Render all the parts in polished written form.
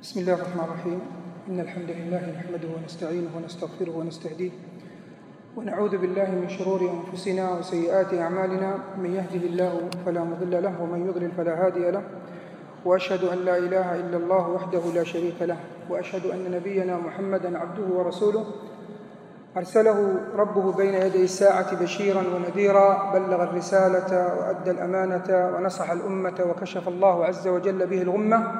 بسم الله الرحمن الرحيم. إن الحمد لله نحمده ونستعينه ونستغفره ونستهديه ونعوذ بالله من شرور أنفسنا وسيئات أعمالنا. من يهده الله فلا مضل له ومن يضلل فلا هادي له، وأشهد أن لا إله إلا الله وحده لا شريك له، وأشهد أن نبينا محمدًا عبده ورسوله أرسله ربه بين يدي الساعة بشيرًا ونذيرًا، بلغ الرسالة وأدى الأمانة ونصح الأمة وكشف الله عز وجل به الغمة،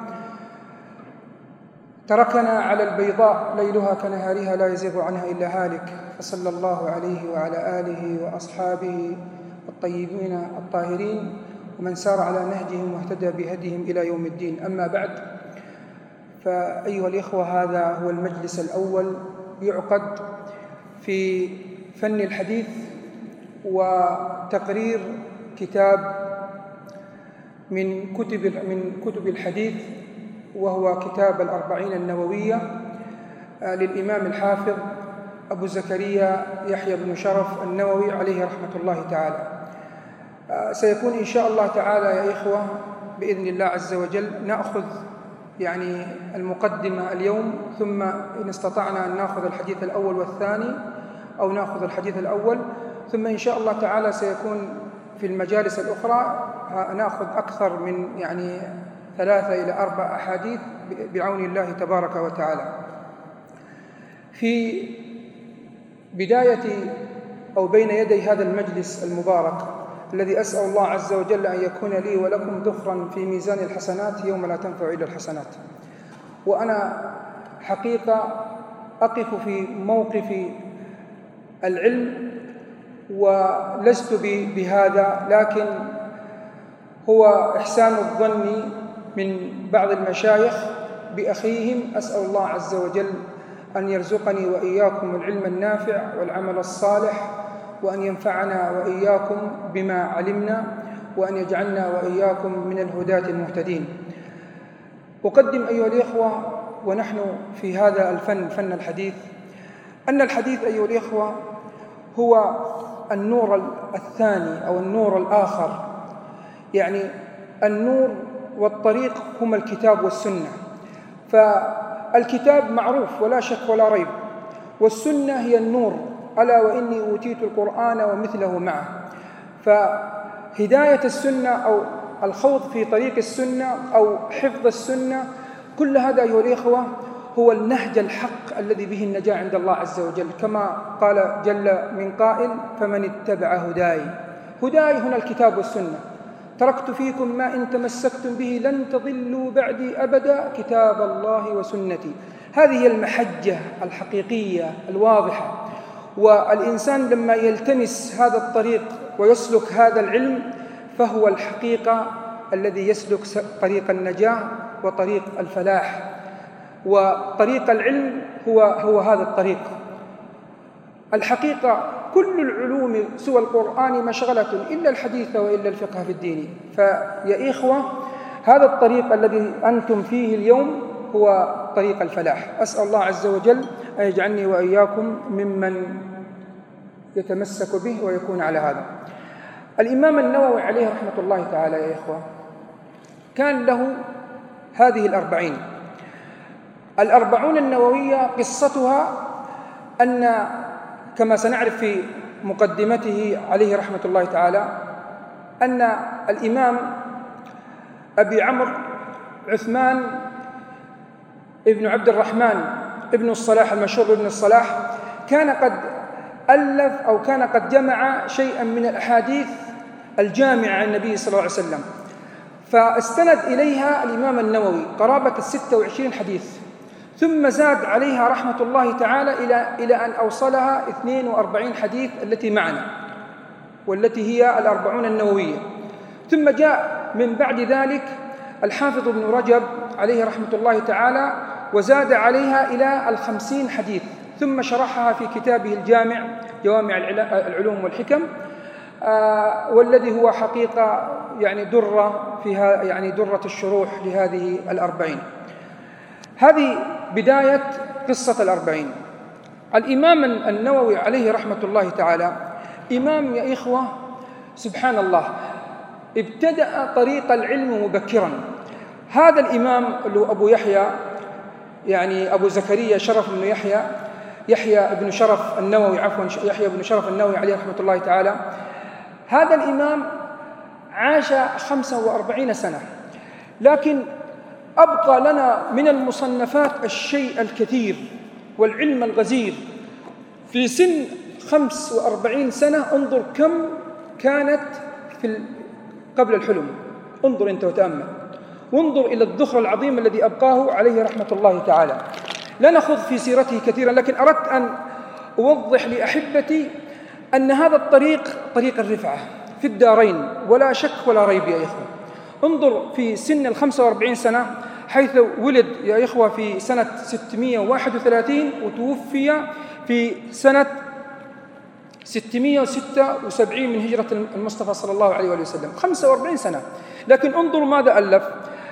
تركنا على البيضاء ليلها كنهارها لا يزيغ عنها إلا هالك، فصلى الله عليه وعلى آله وأصحابه الطيبين الطاهرين ومن سار على نهجهم واهتدى بهديهم إلى يوم الدين. أما بعد، فأيها الإخوة، هذا هو المجلس الأول يعقد في فن الحديث وتقرير كتاب من كتب الحديث، وهو كتاب الأربعين النووية للإمام الحافظ أبو زكريا يحيى بن شرف النووي عليه رحمة الله تعالى. سيكون إن شاء الله تعالى يا إخوة بإذن الله عز وجل نأخذ المقدمة اليوم، ثم إن استطعنا أن نأخذ الحديث الأول والثاني أو نأخذ الحديث الأول، ثم إن شاء الله تعالى سيكون في المجالس الأخرى نأخذ أكثر من 3 إلى 4 أحاديث بعون الله تبارك وتعالى. في بداية أو بين يدي هذا المجلس المبارك الذي أسأل الله عز وجل أن يكون لي ولكم ذخرا في ميزان الحسنات يوم لا تنفع إلا الحسنات، وأنا حقيقة أقف في موقف العلم ولست بهذا، لكن هو إحسان الظن من بعض المشايخ بأخيهم. أسأل الله عز وجل أن يرزقني وإياكم العلم النافع والعمل الصالح، وأن ينفعنا وإياكم بما علمنا، وأن يجعلنا وإياكم من الهداة المهتدين. أقدم أيها الإخوة ونحن في هذا الفن، فن الحديث، أن الحديث أيها الإخوة هو النور الثاني أو النور الآخر، يعني النور والطريق هما الكتاب والسنة. فالكتاب معروف ولا شك ولا ريب، والسنة هي النور، ألا وإني أوتيت القرآن ومثله معه. فهداية السنة أو الخوض في طريق السنة أو حفظ السنة، كل هذا أيها الإخوة هو النهج الحق الذي به النجاة عند الله عز وجل، كما قال جل من قائل: فمن اتبع هداي هنا الكتاب والسنة، تركت فيكم ما إن تمسكتم به لن تضلوا بعدي أبدا، كتاب الله وسنتي. هذه هي المحجة الحقيقية الواضحة، والإنسان لما يلتمس هذا الطريق ويسلك هذا العلم فهو الحقيقة الذي يسلك طريق النجاة وطريق الفلاح، وطريق العلم هو هذا الطريق. الحقيقة كل العلوم سوى القرآن مشغلة إلا الحديث وإلا الفقه في الدين. فيا إخوة، هذا الطريق الذي أنتم فيه اليوم هو طريق الفلاح. أسأل الله عز وجل أن يجعلني وإياكم ممن يتمسك به ويكون على هذا. الإمام النووي عليه رحمة الله تعالى يا إخوة كان له هذه الأربعون النووية. قصتها أن كما سنعرف في مقدمته عليه رحمة الله تعالى أن الإمام أبي عمرو عثمان ابن عبد الرحمن ابن الصلاح المشهور ابن الصلاح كان قد ألف أو كان قد جمع شيئا من الأحاديث الجامعة عن النبي صلى الله عليه وسلم، فاستند إليها الإمام النووي قرابة 26 حديث، ثم زاد عليها رحمة الله تعالى إلى أن أوصلها 42 حديث التي معنا، والتي هي الأربعون النووية. ثم جاء من بعد ذلك الحافظ ابن رجب عليه رحمة الله تعالى وزاد عليها إلى 50 حديث، ثم شرحها في كتابه الجامع جوامع العلوم والحكم، والذي هو حقيقة درة فيها، درة الشروح لهذه الأربعين. هذه بداية قصة الأربعين. الإمام النووي عليه رحمة الله تعالى إمام يا إخوة سبحان الله، ابتدأ طريق العلم مبكرا. هذا الإمام أبو يحيى يعني أبو زكريا شرف بن يحيى بن شرف النووي، يحيى بن شرف النووي عليه رحمة الله تعالى. هذا الإمام عاش 45 سنة، لكن أبقى لنا من المصنفات الشيء الكثير والعلم الغزير. في سن 45 سنة انظر كم كانت قبل الحلم، انظر أنت وتأمل، وانظر إلى الذخر العظيم الذي أبقاه عليه رحمة الله تعالى. لا نخوض في سيرته كثيرا، لكن أردت أن أوضح لأحبتي أن هذا الطريق طريق الرفعة في الدارين، ولا شك ولا ريب يا إخوة. انظر في سن 45 سنة، حيث ولد يا إخوة في سنة 631 وتوفي في سنة 676 من هجرة المصطفى صلى الله عليه وسلم، 45 سنة. لكن انظروا ماذا ألف.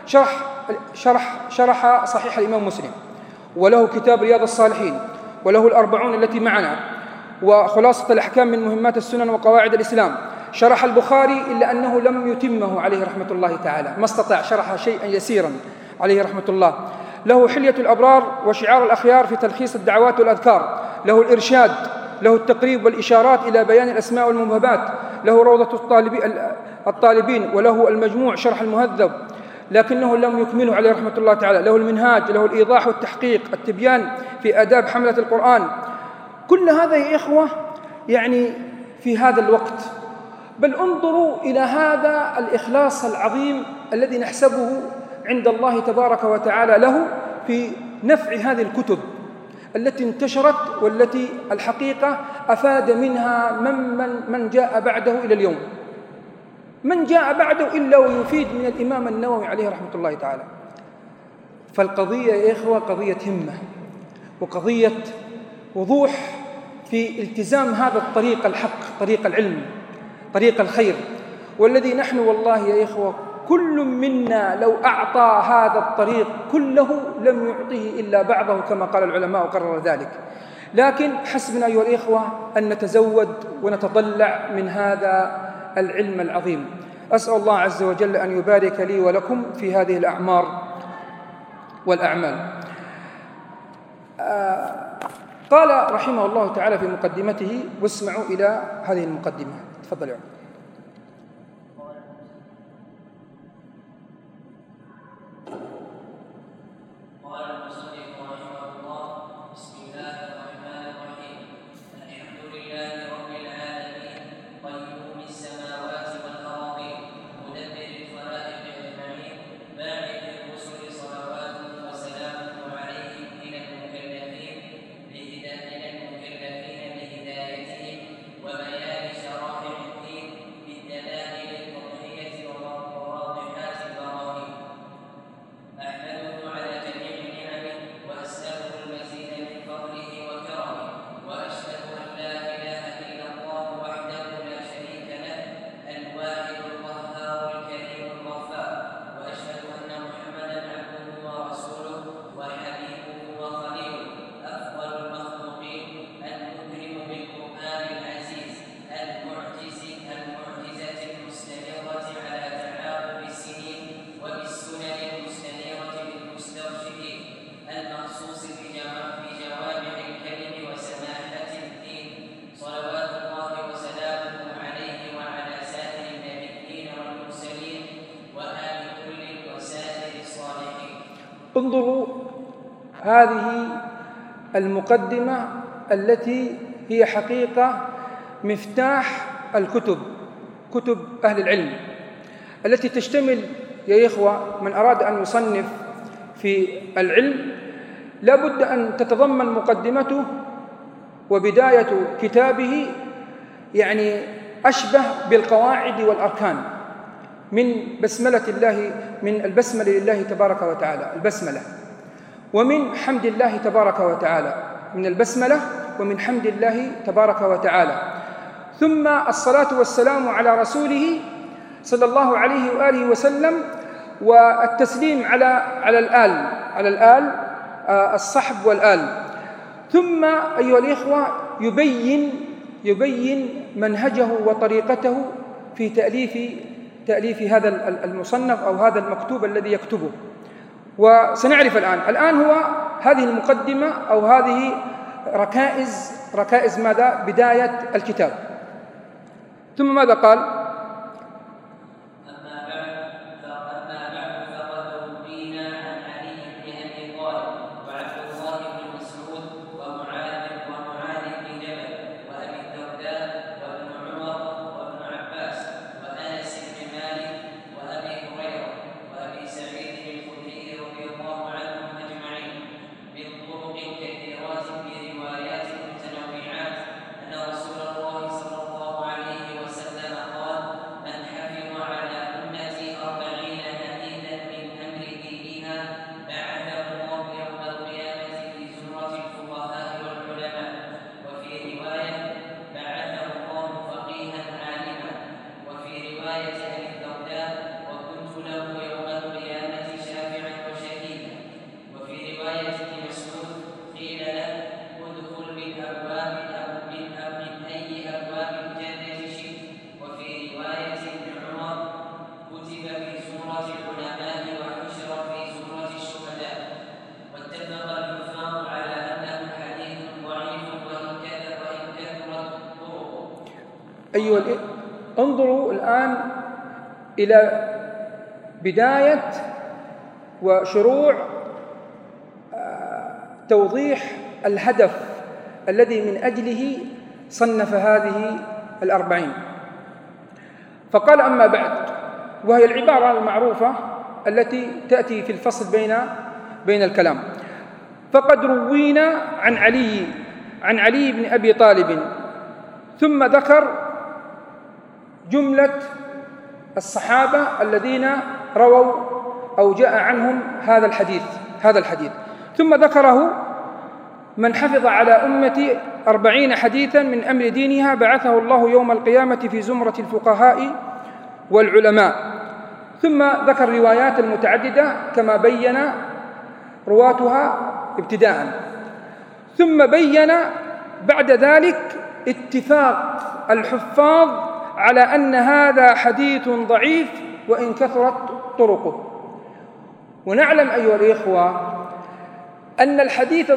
شرح صحيح الإمام مسلم، وله كتاب رياض الصالحين، وله الأربعون التي معنا، وخلاصة الأحكام من مهمات السنن وقواعد الإسلام. شرح البخاري إلا أنه لم يتمه عليه رحمة الله تعالى، ما استطاع، شرح شيئا يسيرا عليه رحمة الله. له حلية الأبرار وشعار الأخيار في تلخيص الدعوات والأذكار، له الإرشاد، له التقريب والإشارات إلى بيان الأسماء والموهبات، له روضة الطالبين، وله المجموع شرح المهذب لكنه لم يكمله عليه رحمة الله تعالى، له المنهاج، له الإيضاح والتحقيق، التبيان في آداب حملة القرآن. كل هذا يا إخوة يعني في هذا الوقت. بل انظروا إلى هذا الإخلاص العظيم الذي نحسبه عند الله تبارك وتعالى له في نفع هذه الكتب التي انتشرت، والتي الحقيقة أفاد منها من جاء بعده إلى اليوم. من جاء بعده إلا ويفيد من الإمام النووي عليه رحمة الله تعالى. فالقضية يا إخوة قضية همة، وقضية وضوح في التزام هذا الطريق الحق، طريق العلم، طريق الخير، والذي نحن والله يا إخوة كل منا لو أعطى هذا الطريق كله لم يعطيه إلا بعضه كما قال العلماء وقرر ذلك. لكن حسبنا أيها الإخوة أن نتزود ونتضلع من هذا العلم العظيم. أسأل الله عز وجل أن يبارك لي ولكم في هذه الأعمار والأعمال. قال رحمه الله تعالى في مقدمته، واسمعوا إلى هذه المقدمة. تفضل يا عم. انظروا هذه المقدمة التي هي حقيقة مفتاح الكتب، كتب أهل العلم، التي تشتمل يا إخوة من أراد أن يصنف في العلم لا بد أن تتضمن مقدمته وبداية كتابه يعني أشبه بالقواعد والأركان، من بسملة الله، من البسملة لله تبارك وتعالى، البسملة، ومن حمد الله تبارك وتعالى، من البسملة ومن حمد الله تبارك وتعالى، ثم الصلاة والسلام على رسوله صلى الله عليه وآله وسلم، والتسليم على الآل الصحب والآل. ثم أيها الإخوة يبين منهجه وطريقته في تأليف هذا المصنف أو هذا المكتوب الذي يكتبه. وسنعرف الآن هو هذه المقدمة أو هذه ركائز ماذا؟ بداية الكتاب. ثم ماذا قال؟ أيها انظروا الآن إلى بداية وشروع توضيح الهدف الذي من أجله صنف هذه 40. فقال: أما بعد، وهي العبارة المعروفة التي تأتي في الفصل بين الكلام. فقد روينا عن علي بن أبي طالب، ثم ذكر جملة الصحابة الذين رووا أو جاء عنهم هذا الحديث، ثم ذكره: من حفظ على أمتي 40 حديثا من أمر دينها بعثه الله يوم القيامة في زمرة الفقهاء والعلماء. ثم ذكر الروايات المتعددة كما بين رواتها ابتداء. ثم بين بعد ذلك اتفاق الحفاظ على أن هذا حديث ضعيف وإن كثرت طرقه. ونعلم أيها الإخوة أن الحديث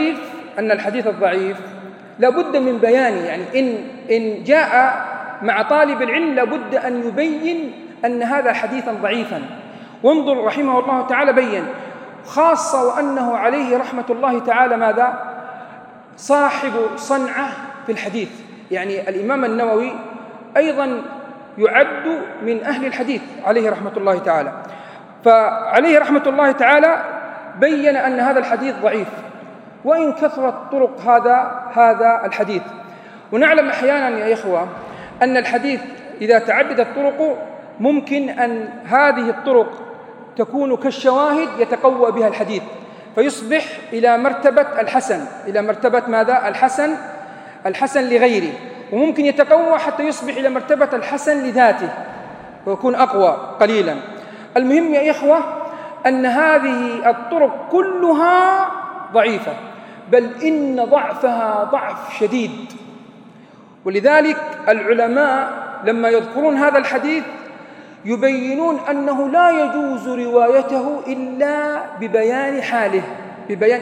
الضعيف لابد من بيانه، يعني إن جاء مع طالب العلم لابد أن يبين أن هذا حديثا ضعيفا. وانظر رحمه الله تعالى بين، خاصة وأنه عليه رحمة الله تعالى ماذا؟ صاحب صنعة في الحديث. يعني الإمام النووي أيضا يعد من أهل الحديث عليه رحمة الله تعالى، فعليه رحمة الله تعالى بين أن هذا الحديث ضعيف وإن كثرت طرق هذا الحديث. ونعلم أحيانا يا إخوة أن الحديث إذا تعددت طرقه ممكن أن هذه الطرق تكون كالشواهد يتقوى بها الحديث، فيصبح إلى مرتبة الحسن، إلى مرتبة ماذا؟ الحسن لغيره، وممكن يتقوى حتى يصبح إلى مرتبة الحسن لذاته ويكون أقوى قليلا. المهم يا إخوة أن هذه الطرق كلها ضعيفة، بل إن ضعفها ضعف شديد. ولذلك العلماء لما يذكرون هذا الحديث يبينون أنه لا يجوز روايته إلا ببيان حاله، ببيان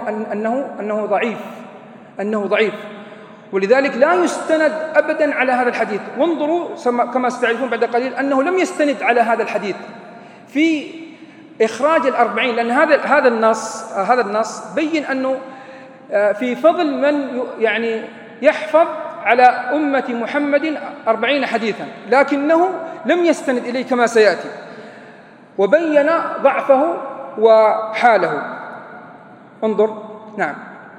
أنه ضعيف. ولذلك لا يستند أبدا على هذا الحديث. وانظروا كما ستعرفون بعد قليل أنه لم يستند على هذا الحديث في إخراج 40، لأن هذا النص بين أنه في فضل من يعني يحفظ على أمة محمد 40 حديثا، لكنه لم يستند إليه كما سيأتي، وبين ضعفه وحاله. انظر. نعم.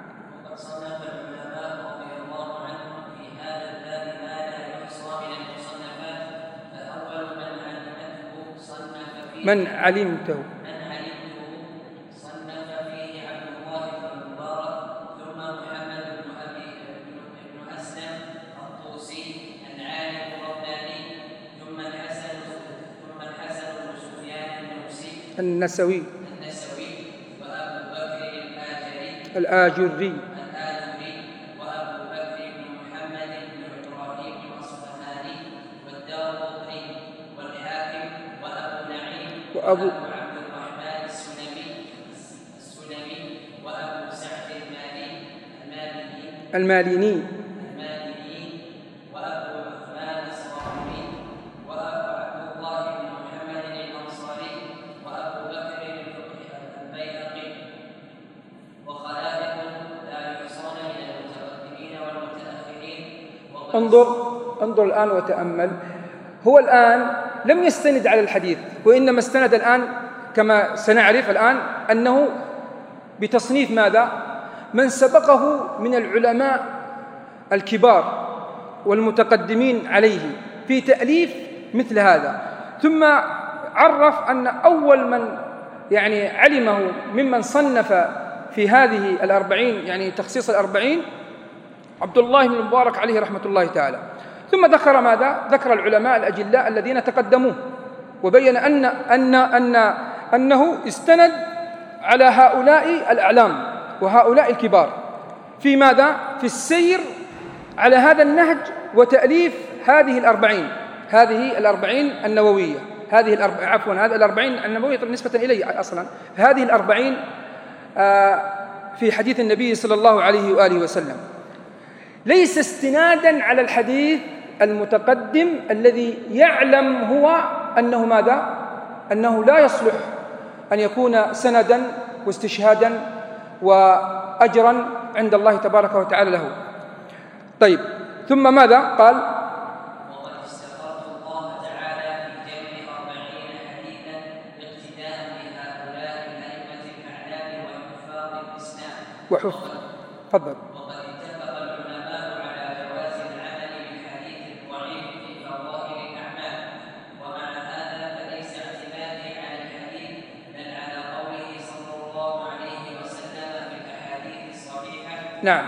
من علمته صنف فيه عبد الله بن المبارك، ثم محمد بن أسلم الطوسي العالم الرباني، ثم الحسن بن سفيان النسوي، وأبو بكر الآجري، وأبو بكر بن محمد بن إبراهيم الأصفهاني، والدارقطني، والحاكم، وأبو نعيم، وأبو عبد الرحمن السلمي، الماليني، وأبو عثمان الصابري، وأبو عبد الله بن محمد الأنصاري، وأبو بكر البيهقي، وخلائق لا يحصون من المتقدمين والمتأخرين. انظر الآن وتأمل. هو الآن لم يستند على الحديث، وإنما استند الآن كما سنعرف الآن أنه بتصنيف ماذا؟ من سبقه من العلماء الكبار والمتقدمين عليه في تأليف مثل هذا. ثم عرف أن أول من يعني علمه ممن صنف في هذه 40 يعني تخصيص 40 عبد الله بن المبارك عليه رحمة الله تعالى. ثم ذكر ماذا؟ ذكر العلماء الأجلاء الذين تقدموه، وبين أنه استند على هؤلاء الأعلام وهؤلاء الكبار في ماذا؟ في السير على هذا النهج وتأليف هذه 40 النووية، هذه هذه 40 النووية نسبة إلي أصلا، هذه 40 في حديث النبي صلى الله عليه وآله وسلم، ليس استنادا على الحديث المتقدم الذي يعلم هو أنه ماذا؟ أنه لا يصلح أن يكون سندا واستشهادا وأجرا عند الله تبارك وتعالى له. طيب، ثم ماذا قال؟ وقد استغفرت الله تعالى في جمع 40 حديثا اقتداء بهؤلاء الأئمة الأعلام وحفاظ الإسلام. تفضل. وقد اتفق العلماء على جواز العمل بالحديث الضعيف في فضائل الأعمال، ومع هذا فليس اعتمادي على الحديث بل على قوله صلى الله عليه وسلم في الأحاديث الصحيحة. نعم،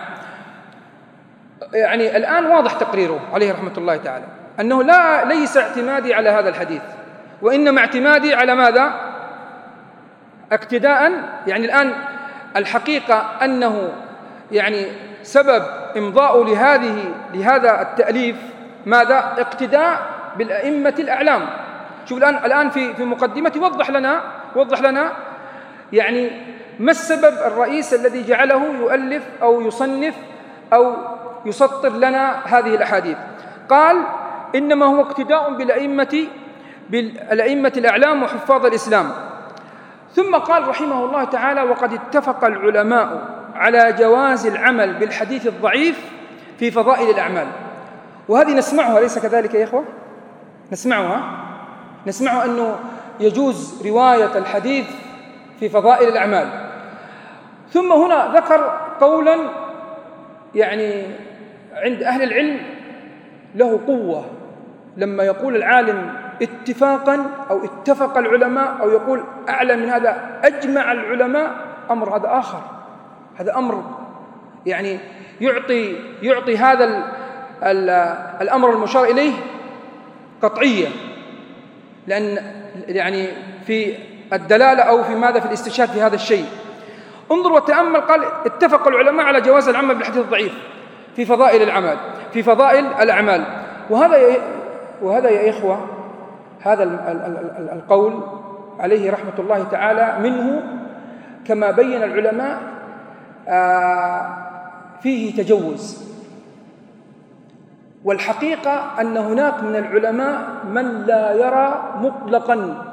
يعني الآن واضح تقريره عليه رحمة الله تعالى أنه ليس اعتمادي على هذا الحديث، وإنما اعتمادي على ماذا؟ اقتداء. يعني الآن الحقيقة أنه يعني سبب إمضاء لهذا التأليف ماذا؟ اقتداء بالأئمة الأعلام. شوف الآن في مقدمة وضح لنا يعني ما السبب الرئيس الذي جعله يؤلف أو يصنف أو يسطر لنا هذه الأحاديث. قال إنما هو اقتداء بالأئمة الأعلام وحفاظ الإسلام. ثم قال رحمه الله تعالى: وقد اتفق العلماء على جواز العمل بالحديث الضعيف في فضائل الأعمال. وهذه نسمعها، ليس كذلك يا إخوة؟ نسمع أنه يجوز رواية الحديث في فضائل الأعمال. ثم هنا ذكر قولا يعني عند أهل العلم له قوة، لما يقول العالم اتفاقا أو اتفق العلماء أو يقول أعلى من هذا أجمع العلماء، أمر هذا آخر، هذا أمر يعني يعطي هذا الأمر المشار إليه قطعية، لأن يعني في الدلالة أو في ماذا في الاستشهاد في هذا الشيء. انظر وتأمل. قال اتفق العلماء على جواز العمل بالحديث الضعيف في فضائل الأعمال. وهذا يا إخوة، هذا القول عليه رحمة الله تعالى منه كما بين العلماء فيه تجوز. والحقيقة أن هناك من العلماء من لا يرى مطلقا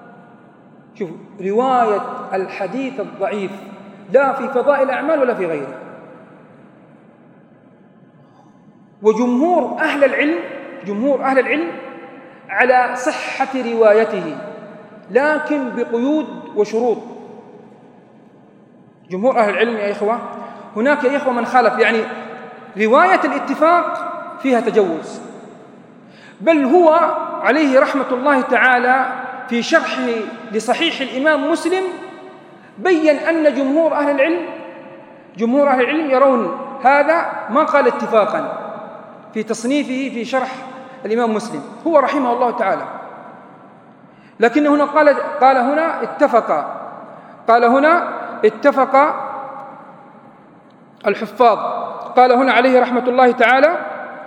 رواية الحديث الضعيف لا في فضائل الأعمال ولا في غيره. وجمهور أهل العلم على صحة روايته، لكن بقيود وشروط. جمهور أهل العلم يا إخوة، هناك يا إخوة من خالف، يعني رواية الاتفاق فيها تجوز، بل هو عليه رحمة الله تعالى في شرحه لصحيح الإمام مسلم بيّن أن جمهور أهل العلم يرون هذا، ما قال اتفاقا في تصنيفه في شرح الإمام مسلم هو رحمه الله تعالى، لكن هنا قال هنا اتفق الحفاظ. قال هنا عليه رحمة الله تعالى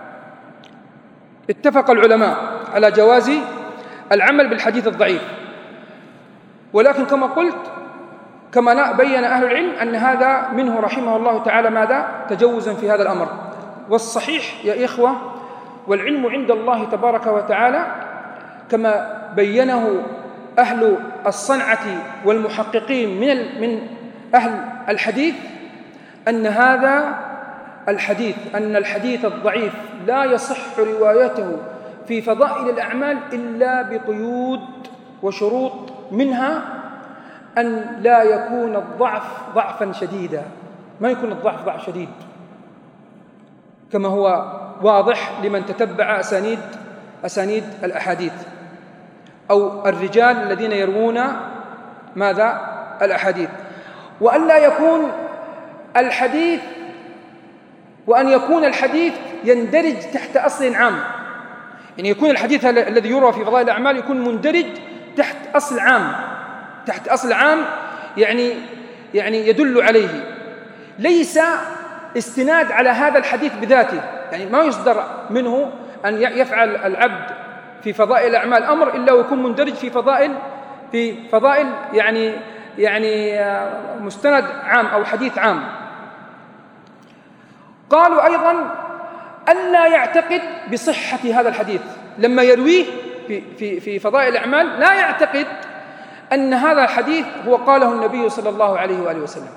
اتفق العلماء على جواز العمل بالحديث الضعيف، ولكن كما قلت كما بين أهل العلم أن هذا منه رحمه الله تعالى ماذا؟ تجوزا في هذا الأمر. والصحيح يا إخوة، والعلم عند الله تبارك وتعالى كما بينه أهل الصنعة والمحققين من أهل الحديث، أن هذا الحديث، أن الحديث الضعيف لا يصح روايته في فضائل الأعمال إلا بقيود وشروط، منها أن لا يكون الضعف ضعفا شديدا، ما يكون الضعف ضعف شديد كما هو واضح لمن تتبع أسانيد الأحاديث أو الرجال الذين يروون ماذا؟ الأحاديث. وأن لا يكون الحديث، وأن يكون الحديث يندرج تحت أصل عام، يعني يكون الحديث الذي يروى في فضائل الأعمال يكون مندرج تحت أصل عام، تحت أصل عام يعني يدل عليه، ليس استناد على هذا الحديث بذاته، يعني ما يصدر منه أن يفعل العبد في فضائل الأعمال أمر إلا ويكون مندرج في فضائل يعني مستند عام أو حديث عام. قالوا أيضا أن لا يعتقد بصحة هذا الحديث لما يرويه في فضائل الأعمال، لا يعتقد أن هذا الحديث هو قاله النبي صلى الله عليه وآله وسلم.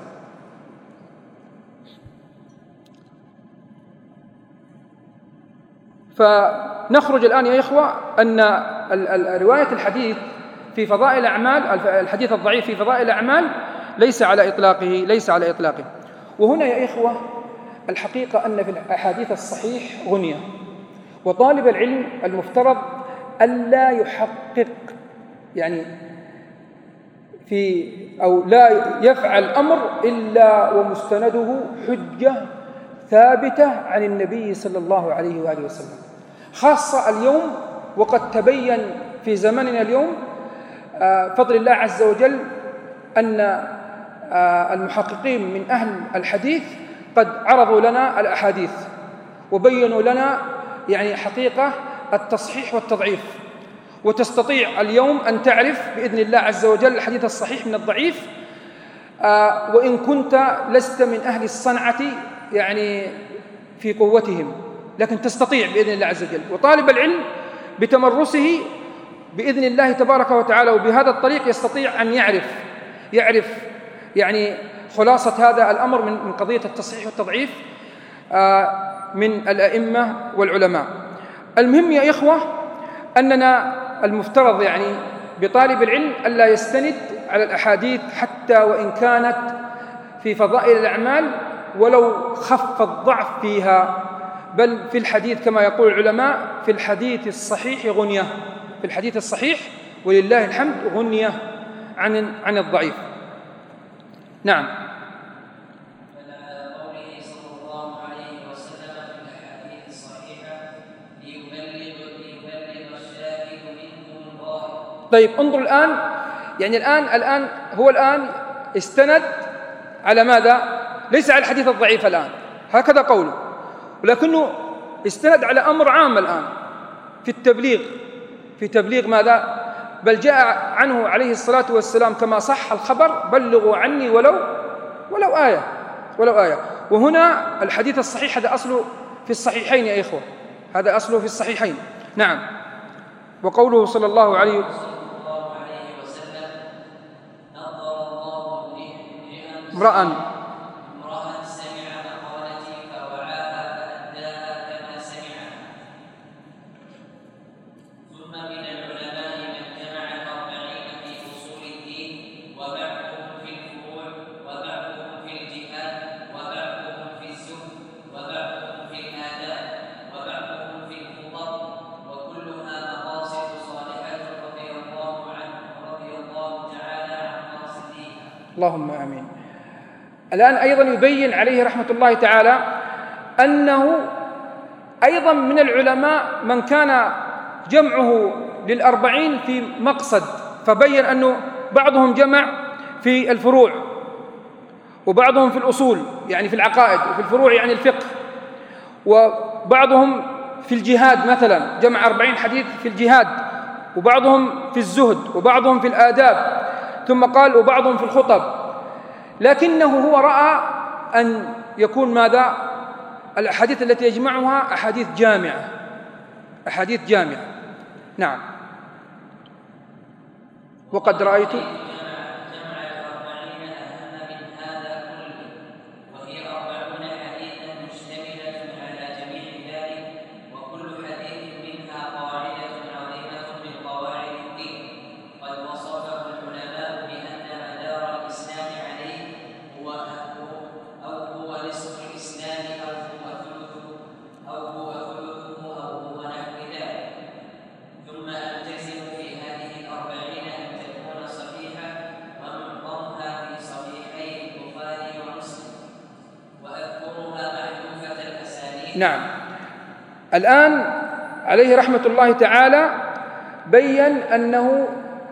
فنخرج الآن يا إخوة أن رواية الحديث في فضائل الأعمال، الحديث الضعيف في فضائل الأعمال ليس على إطلاقه. وهنا يا إخوة الحقيقة أن في الأحاديث الصحيح غنية، وطالب العلم المفترض ألا يحقق يعني أو لا يفعل أمر إلا ومستنده حجة ثابتة عن النبي صلى الله عليه وآله وسلم، خاصة اليوم وقد تبين في زمننا اليوم فضل الله عز وجل أن المحققين من أهل الحديث قد عرضوا لنا الأحاديث وبينوا لنا يعني حقيقة التصحيح والتضعيف، وتستطيع اليوم أن تعرف بإذن الله عز وجل الحديث الصحيح من الضعيف، وإن كنت لست من أهل الصنعة يعني في قوتهم، لكن تستطيع بإذن الله عز وجل. وطالب العلم بتمرسه بإذن الله تبارك وتعالى وبهذا الطريق يستطيع أن يعرف يعني خلاصة هذا الأمر من قضية التصحيح والتضعيف من الأئمة والعلماء. المهم يا إخوة أننا المفترض يعني بطالب العلم ألا يستند على الأحاديث حتى وإن كانت في فضائل الأعمال ولو خف الضعف فيها، بل في الحديث كما يقول العلماء في الحديث الصحيح غنية، في الحديث الصحيح ولله الحمد غنية عن الضعيف. نعم. طيب انظروا الآن، يعني الآن هو استند على ماذا؟ ليس على الحديث الضعيف الآن، هكذا قوله، ولكنه استند على أمر عام الآن في تبليغ ماذا؟ بل جاء عنه عليه الصلاة والسلام كما صح الخبر: بلغوا عني ولو آية. وهنا الحديث الصحيح هذا أصله في الصحيحين يا إخوة، هذا أصله في الصحيحين. نعم. وقوله صلى الله عليه وسلم: امرأ سمع مقالتي فوعاها فأداها كما سمعها. ثم من العلماء من جمع 40 في أصول الدين، وبعضهم في الفروع، وبعضهم في الجهاد، وبعضهم في الزهد، وبعضهم في الآداب، وبعضهم في الخطب، وكلها مقاصد صالحة رضي الله تعالى عن قاصديها. اللهم آمين. الآن أيضا يبين عليه رحمة الله تعالى أنه أيضا من العلماء من كان جمعه لل40 في مقصد، فبين أنه بعضهم جمع في الفروع، وبعضهم في الأصول يعني في العقائد، وفي الفروع يعني الفقه، وبعضهم في الجهاد مثلا جمع 40 حديث في الجهاد، وبعضهم في الزهد، وبعضهم في الآداب، ثم قال وبعضهم في الخطب. لكنه هو رأى أن يكون ماذا؟ الأحاديث التي يجمعها أحاديث جامعة، أحاديث جامعة. نعم. وقد رأيت نعم. الآن عليه رحمة الله تعالى بيّن أنه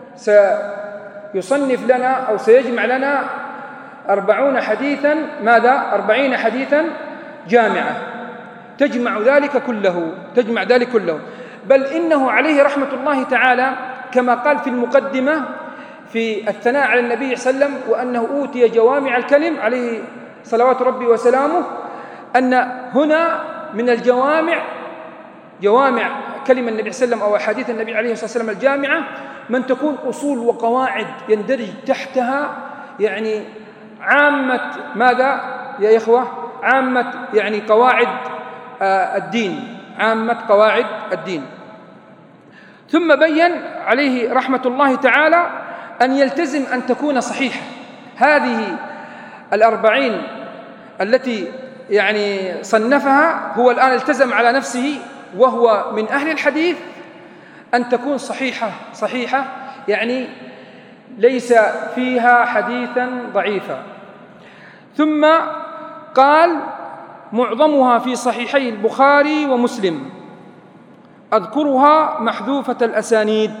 سيصنف لنا أو سيجمع لنا 40 حديثا. ماذا؟ 40 حديثا جامعة تجمع ذلك كله، بل إنه عليه رحمة الله تعالى كما قال في المقدمة في الثناء على النبي صلى الله عليه وسلم وأنه أوتي جوامع الكلم عليه صلوات ربي وسلامه، أن هنا من الجوامع جوامع كلمة النبي صلى الله عليه وسلم أو أحاديث النبي عليه الصلاة والسلام الجامعة من تكون أصول وقواعد يندرج تحتها يعني عامة ماذا يا إخوة؟ عامة يعني قواعد الدين، عامة قواعد الدين. ثم بيّن عليه رحمة الله تعالى أن يلتزم أن تكون صحيحة. هذه 40 التي يعني صنفها هو الآن التزم على نفسه وهو من أهل الحديث أن تكون صحيحة يعني ليس فيها حديثا ضعيفا. ثم قال معظمها في صحيحي البخاري ومسلم، أذكرها محذوفة الأسانيد.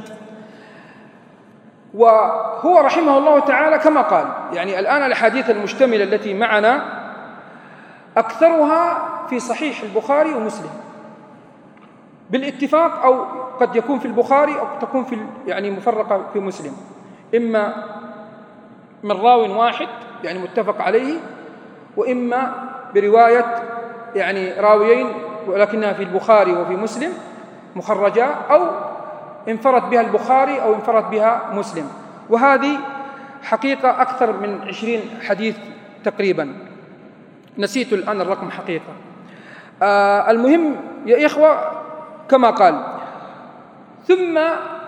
وهو رحمه الله تعالى كما قال يعني الآن الأحاديث المشتملة التي معنا أكثرها في صحيح البخاري ومسلم بالاتفاق، أو قد يكون في البخاري أو تكون في يعني مفرقة في مسلم، إما من راو واحد يعني متفق عليه، وإما برواية يعني راويين ولكنها في البخاري وفي مسلم مخرجة، أو انفرد بها البخاري أو انفرد بها مسلم. وهذه حقيقة أكثر من 20 حديث تقريبا، نسيت الآن الرقم حقيقة. المهم يا إخوة كما قال. ثم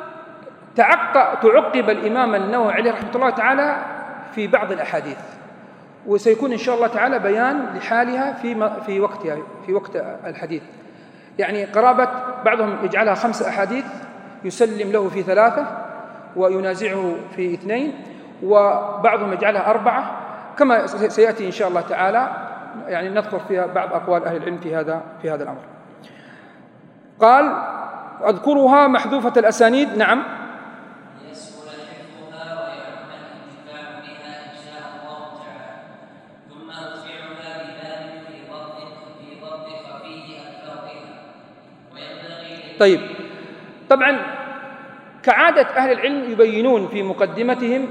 تعقب الإمام النووي عليه رحمة الله تعالى في بعض الأحاديث، وسيكون إن شاء الله تعالى بيان لحالها في وقتها في وقت الحديث. يعني قرابة بعضهم يجعلها 5 أحاديث يسلم له في 3 وينازعه في 2، وبعضهم يجعلها 4 كما سيأتي إن شاء الله تعالى. يعني نذكر فيها بعض أقوال أهل العلم في هذا الأمر. قال أذكرها محذوفة الأسانيد. نعم. يسهل حفظها ويعم الانتفاع بها إن شاء الله تعالى، ثم أتبعها بذلك في ضبط خفي ألفاظها وينبغي. طيب، طبعا كعادة أهل العلم يبينون في مقدمتهم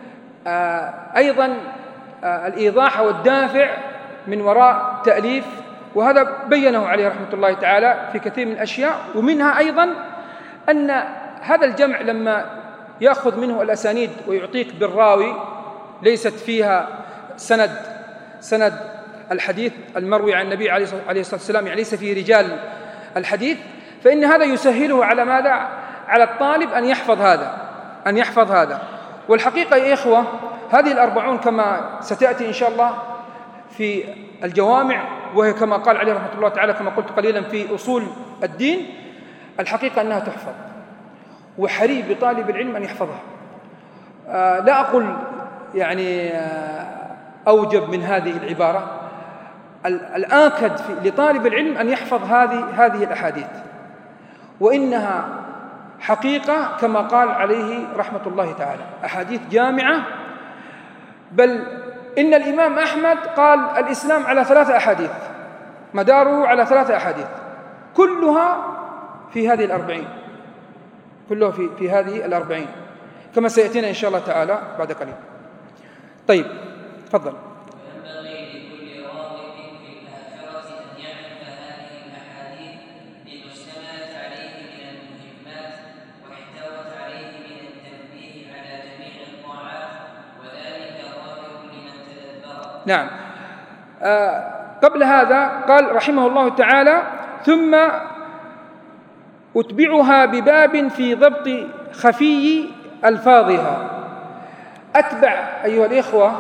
أيضا الإيضاح والدافع من وراء تأليف، وهذا بيّنه عليه رحمة الله تعالى في كثير من الأشياء. ومنها أيضا أن هذا الجمع لما يأخذ منه الأسانيد ويعطيك بالراوي ليست فيها سند الحديث المروي عن النبي عليه الصلاة والسلام، يعني ليس فيه رجال الحديث، فإن هذا يسهله على ماذا؟ على الطالب أن يحفظ هذا. والحقيقة يا إخوة هذه 40 كما ستأتي إن شاء الله في الجوامع، وهي كما قال عليه رحمة الله تعالى كما قلت قليلا في أصول الدين، الحقيقة أنها تحفظ، وحري بطالب العلم أن يحفظها. لا أقول يعني أوجب من هذه العبارة، الآكد لطالب العلم أن يحفظ هذه الأحاديث، وإنها حقيقة كما قال عليه رحمة الله تعالى أحاديث جامعة. بل إن الإمام أحمد قال الإسلام على 3 أحاديث، مداره على 3 أحاديث، كلها في هذه 40، كلها في هذه 40 كما سيأتينا إن شاء الله تعالى بعد قليل. طيب، تفضل. وينبغي لكل راغب في الآخرة أن يعرف هذه الأحاديث لما اشتملت عليه من المهمات واحتوت عليه من التنبيه على جميع الطاعات، وذلك ظاهر لمن تدبر. نعم. قبل هذا قال رحمه الله تعالى: ثم أتبعها بباب في ضبط خفي ألفاظها. أتبع أيها الإخوة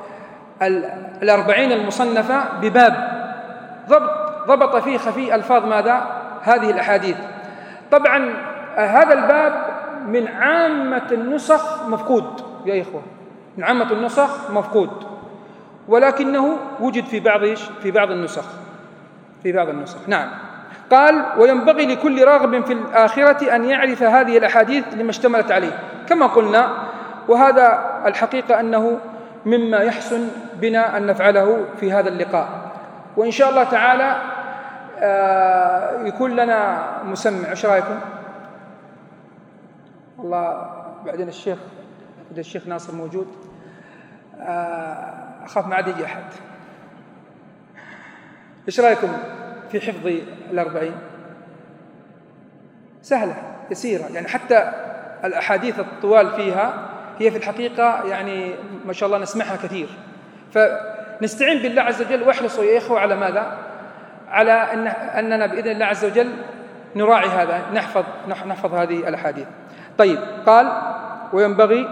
40 المصنفة بباب ضبط فيه خفي ألفاظ ماذا؟ هذه الأحاديث. طبعا هذا الباب من عامة النسخ مفقود يا إخوة، من عامة النسخ مفقود، ولكنه وجد في بعض النسخ. نعم. قال: وينبغي لكل راغب في الآخرة أن يعرف هذه الأحاديث لما اشتملت عليه، كما قلنا، وهذا الحقيقة أنه مما يحسن بنا أن نفعله في هذا اللقاء، وإن شاء الله تعالى يكون لنا مسمع. ايش رايكم؟ والله بعدين إذا الشيخ ناصر موجود أخاف ما عاد يجي أحد. ايش رايكم في حفظ 40؟ سهلة يسيرة، يعني حتى الأحاديث الطوال فيها هي في الحقيقة يعني ما شاء الله نسمعها كثير، فنستعين بالله عز وجل واحرصوا يا إخوة على ماذا؟ على أننا بإذن الله عز وجل نراعي هذا، نحفظ هذه الأحاديث. طيب، قال: وينبغي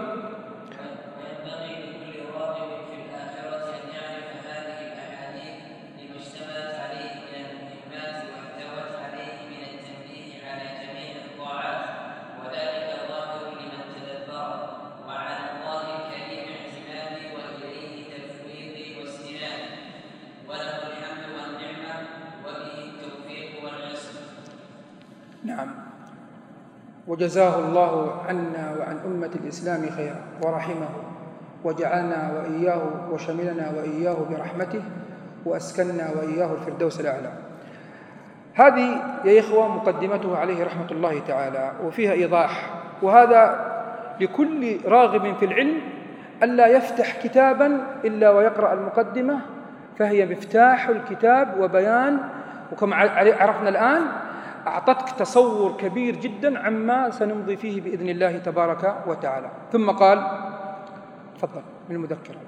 وجزاه الله عنا وعن أمة الإسلام خيرا ورحمه وجعلنا وإياه وشملنا وإياه برحمته وأسكننا وإياه الفردوس الأعلى. هذه يا إخوة مقدمته عليه رحمة الله تعالى، وفيها إيضاح، وهذا لكل راغب في العلم ألا يفتح كتابا إلا ويقرأ المقدمة، فهي مفتاح الكتاب وبيان، وكما عرفنا الآن أعطتك تصور كبير جدا عما سنمضي فيه بإذن الله تبارك وتعالى. ثم قال: تفضل من المذكرة.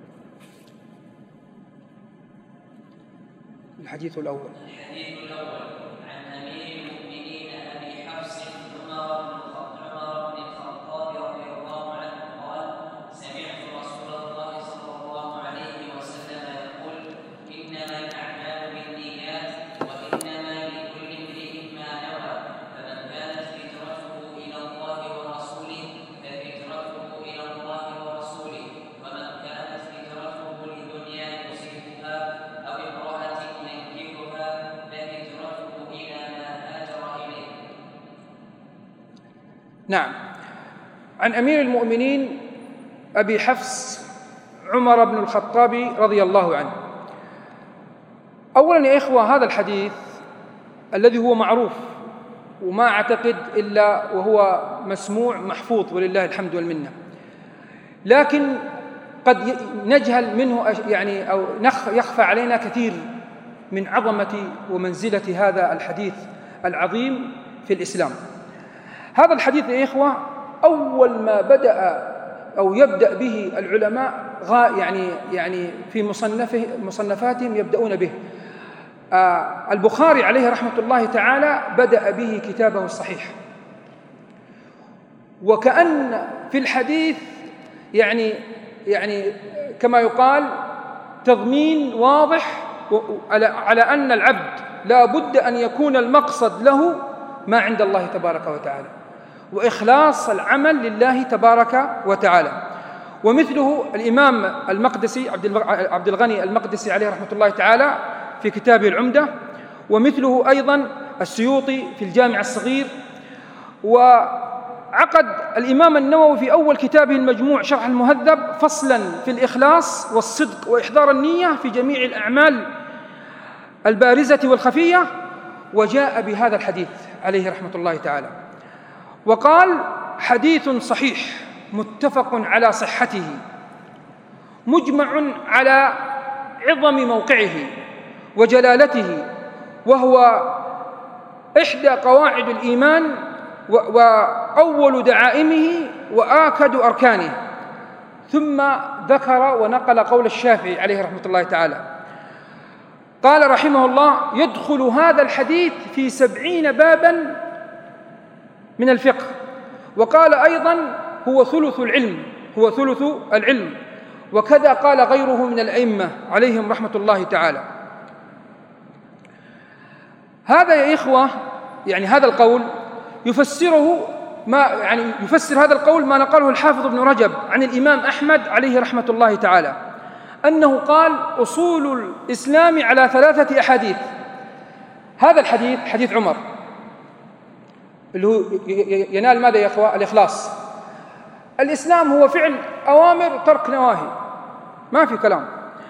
الحديث الأول عن أمير المؤمنين أبي حفص عمر بن الخطاب رضي الله عنه قال: سمعت رسول الله صلى الله عليه وسلم يقول: إنما الأعمال بالنيات وإنما لكل امرئ ما نوى، فمن كانت هجرته إلى الله ورسوله فهجرته إلى الله ورسوله، ومن كانت هجرته لدنيا يصيبها أو امرأة ينكحها فهجرته إلى ما هاجر إليه. نعم. عن أمير المؤمنين أبي حفص عمر بن الخطاب رضي الله عنه. أولا يا إخوة، هذا الحديث الذي هو معروف وما أعتقد إلا وهو مسموع محفوظ ولله الحمد والمنة، لكن قد نجهل منه يعني أو يخفى علينا كثير من عظمة ومنزلة هذا الحديث العظيم في الإسلام. هذا الحديث يا إخوة أول ما يبدأ به العلماء يعني في مصنفاتهم يبدأون به. البخاري عليه رحمة الله تعالى بدأ به كتابه الصحيح، وكأن في الحديث يعني كما يقال تضمين واضح على أن العبد لا بد أن يكون المقصد له ما عند الله تبارك وتعالى، وإخلاص العمل لله تبارك وتعالى. ومثله الإمام المقدسي عبد الغني المقدسي عليه رحمة الله تعالى في كتابه العمدة، ومثله أيضا السيوطي في الجامع الصغير، وعقد الإمام النووي في أول كتابه المجموع شرح المهذب فصلا في الإخلاص والصدق وإحضار النية في جميع الأعمال البارزة والخفية، وجاء بهذا الحديث عليه رحمة الله تعالى وقال: حديث صحيح متفق على صحته، مجمع على عظم موقعه وجلالته، وهو إحدى قواعد الإيمان وأول دعائمه وآكد أركانه. ثم ذكر ونقل قول الشافعي عليه رحمة الله تعالى، قال رحمه الله: يدخل هذا الحديث في 70 بابا من الفقه. وقال أيضا: هو ثلث العلم، وكذا قال غيره من الأئمة عليهم رحمة الله تعالى. هذا يا إخوة يعني هذا القول يفسر هذا القول ما نقله الحافظ ابن رجب عن الإمام أحمد عليه رحمة الله تعالى، أنه قال: أصول الإسلام على 3 أحاديث. هذا الحديث حديث عمر اللي هو ينال ماذا يا إخوة؟ الإخلاص. الإسلام هو فعل أوامر ترك نواهي، ما في كلام.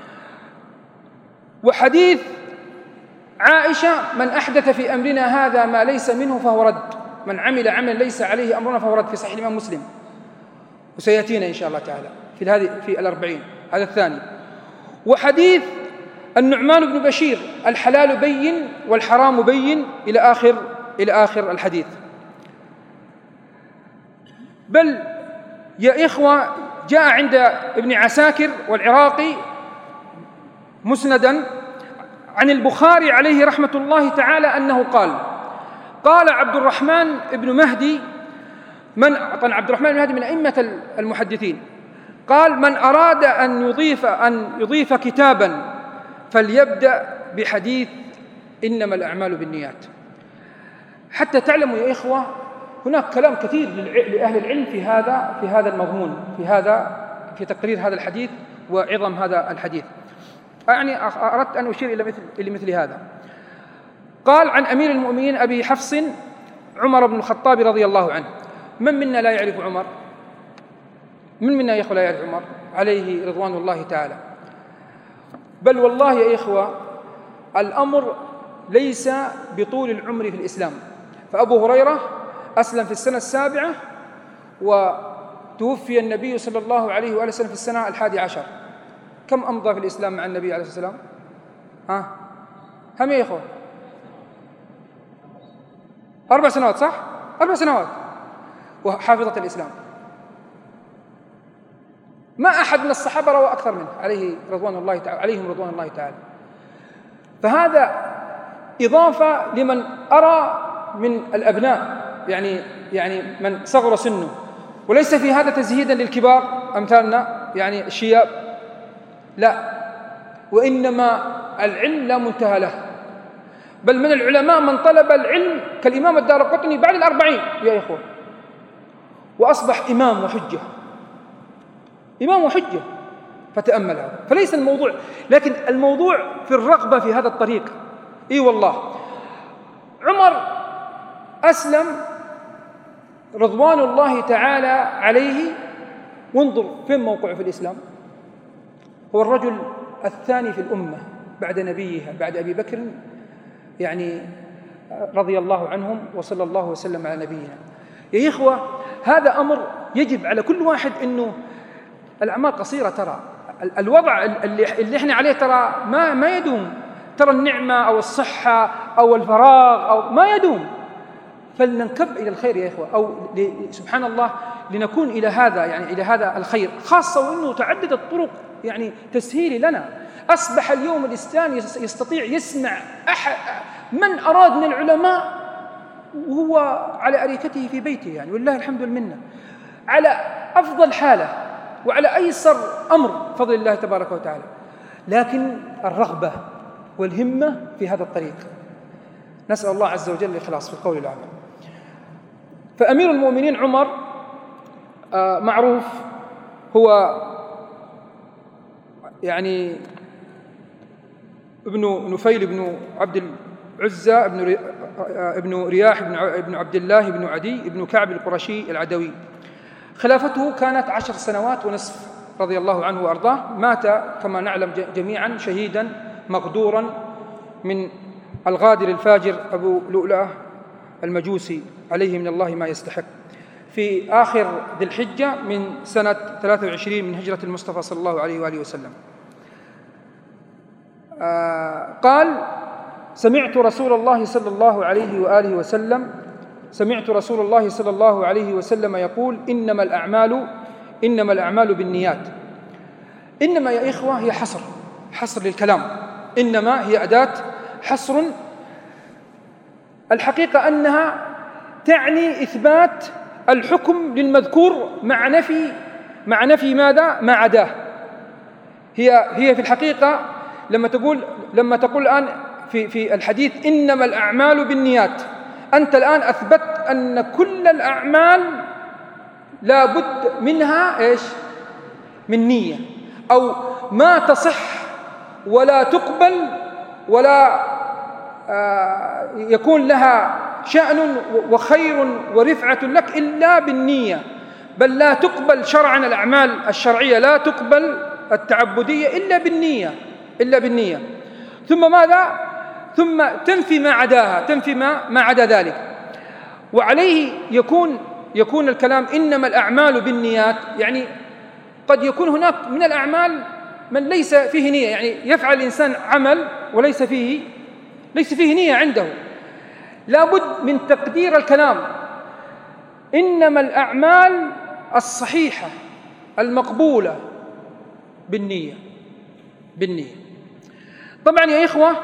وحديث عائشة: من أحدث في أمرنا هذا ما ليس منه فهو رد، من عمل عملا ليس عليه أمرنا فهو رد، في صحيح الإمام مسلم، وسيأتينا إن شاء الله تعالى في 40. هذا الثاني. وحديث النعمان بن بشير: الحلال بين والحرام بين، إلى آخر الحديث. بل يا إخوة جاء عند ابن عساكر والعراقي مسندا عن البخاري عليه رحمة الله تعالى أنه قال عبد الرحمن بن مهدي، طبعا عبد الرحمن بن مهدي من أئمة المحدثين، قال: من أراد أن يضيف كتابا فليبدأ بحديث إنما الأعمال بالنيات. حتى تعلموا يا إخوة هناك كلام كثير لأهل العلم في هذا المضمون، في تقرير هذا الحديث وعظم هذا الحديث. يعني أردت أن أشير إلى مثل هذا. قال عن أمير المؤمنين أبي حفص عمر بن الخطاب رضي الله عنه. من منا لا يعرف عمر؟ من منا يا إخوة لا يعرف عمر عليه رضوان الله تعالى؟ بل والله يا إخوة الأمر ليس بطول العمر في الإسلام. فأبو هريرة أسلم في السنة 7، وتوفي النبي صلى الله عليه وآله وسلم في السنة 11. كم أمضى في الإسلام مع النبي عليه الصلاة والسلام؟ هم يا إخوة 4 سنوات، صح؟ 4 سنوات وحافظة الإسلام. ما أحد من الصحابة روى أكثر منه عليهم رضوان الله تعالى. فهذا إضافة لمن أرى من الأبناء، يعني من صغر سنه، وليس في هذا تزهيدا للكبار أمثالنا يعني الشياب، لا، وإنما العلم لا منتهى له. بل من العلماء من طلب العلم كالإمام الدارقطني بعد 40 يا إخوة، وأصبح إمام وحجة. فتأمل هذا. فليس الموضوع، لكن الموضوع في الرغبة في هذا الطريق. والله عمر أسلم رضوان الله تعالى عليه، وانظر فين موقعه في الإسلام. هو الرجل الثاني في الأمة بعد نبيها، بعد أبي بكر، يعني رضي الله عنهم، وصلى الله وسلم على نبينا. يا إخوة هذا أمر يجب على كل واحد، إنه الأعمار قصيرة، ترى الوضع اللي احنا عليه ترى ما يدوم، ترى النعمة أو الصحة أو الفراغ أو ما يدوم. فلننكب إلى الخير يا إخوة، أو سبحان الله لنكون إلى هذا الخير، خاصة وأنه تعدد الطرق يعني تسهيل لنا. أصبح اليوم الإسلام يستطيع يسمع من أراد من العلماء وهو على أريكته في بيته، يعني والله الحمد والمنة، على أفضل حالة وعلى أيسر أمر بفضل الله تبارك وتعالى. لكن الرغبة والهمة في هذا الطريق، نسأل الله عز وجل الإخلاص في القول والعمل. فأمير المؤمنين عمر معروف، هو يعني ابن نفيل بن عبد العزى ابن رياح ابن عبد الله بن عدي ابن كعب القرشي العدوي. خلافته كانت 10 سنوات ونصف رضي الله عنه وأرضاه. مات كما نعلم جميعا شهيدا مغدورا من الغادر الفاجر أبو لؤلؤة المجوسي، عليه من الله ما يستحق. في آخر ذي الحجة من سنة 23 من هجرة المصطفى صلى الله عليه وآله وسلم. قال: سمعت رسول الله صلى الله عليه وآله وسلم يقول: إنما الأعمال بالنيات. إنما يا إخوة هي حصر للكلام. إنما هي أداة حصر. الحقيقة أنها تعني إثبات الحكم للمذكور مع نفي ماذا؟ ما عداه. هي في الحقيقة لما تقول الآن في الحديث إنما الأعمال بالنيات، أنت الآن أثبت أن كل الأعمال لا بد منها إيش؟ من نية، أو ما تصح ولا تقبل ولا يكون لها شأن وخير ورفعة لك إلا بالنية. بل لا تقبل شرعا الأعمال الشرعية، لا تقبل التعبدية إلا بالنية. ثم ماذا؟ ثم تنفي ما عداها، تنفي ما عدا ذلك. وعليه يكون الكلام إنما الأعمال بالنيات. يعني قد يكون هناك من الأعمال من ليس فيه نية، يعني يفعل الإنسان عمل وليس فيه نية عنده. لا بد من تقدير الكلام. إنما الأعمال الصحيحة المقبولة بالنية. طبعا يا إخوة،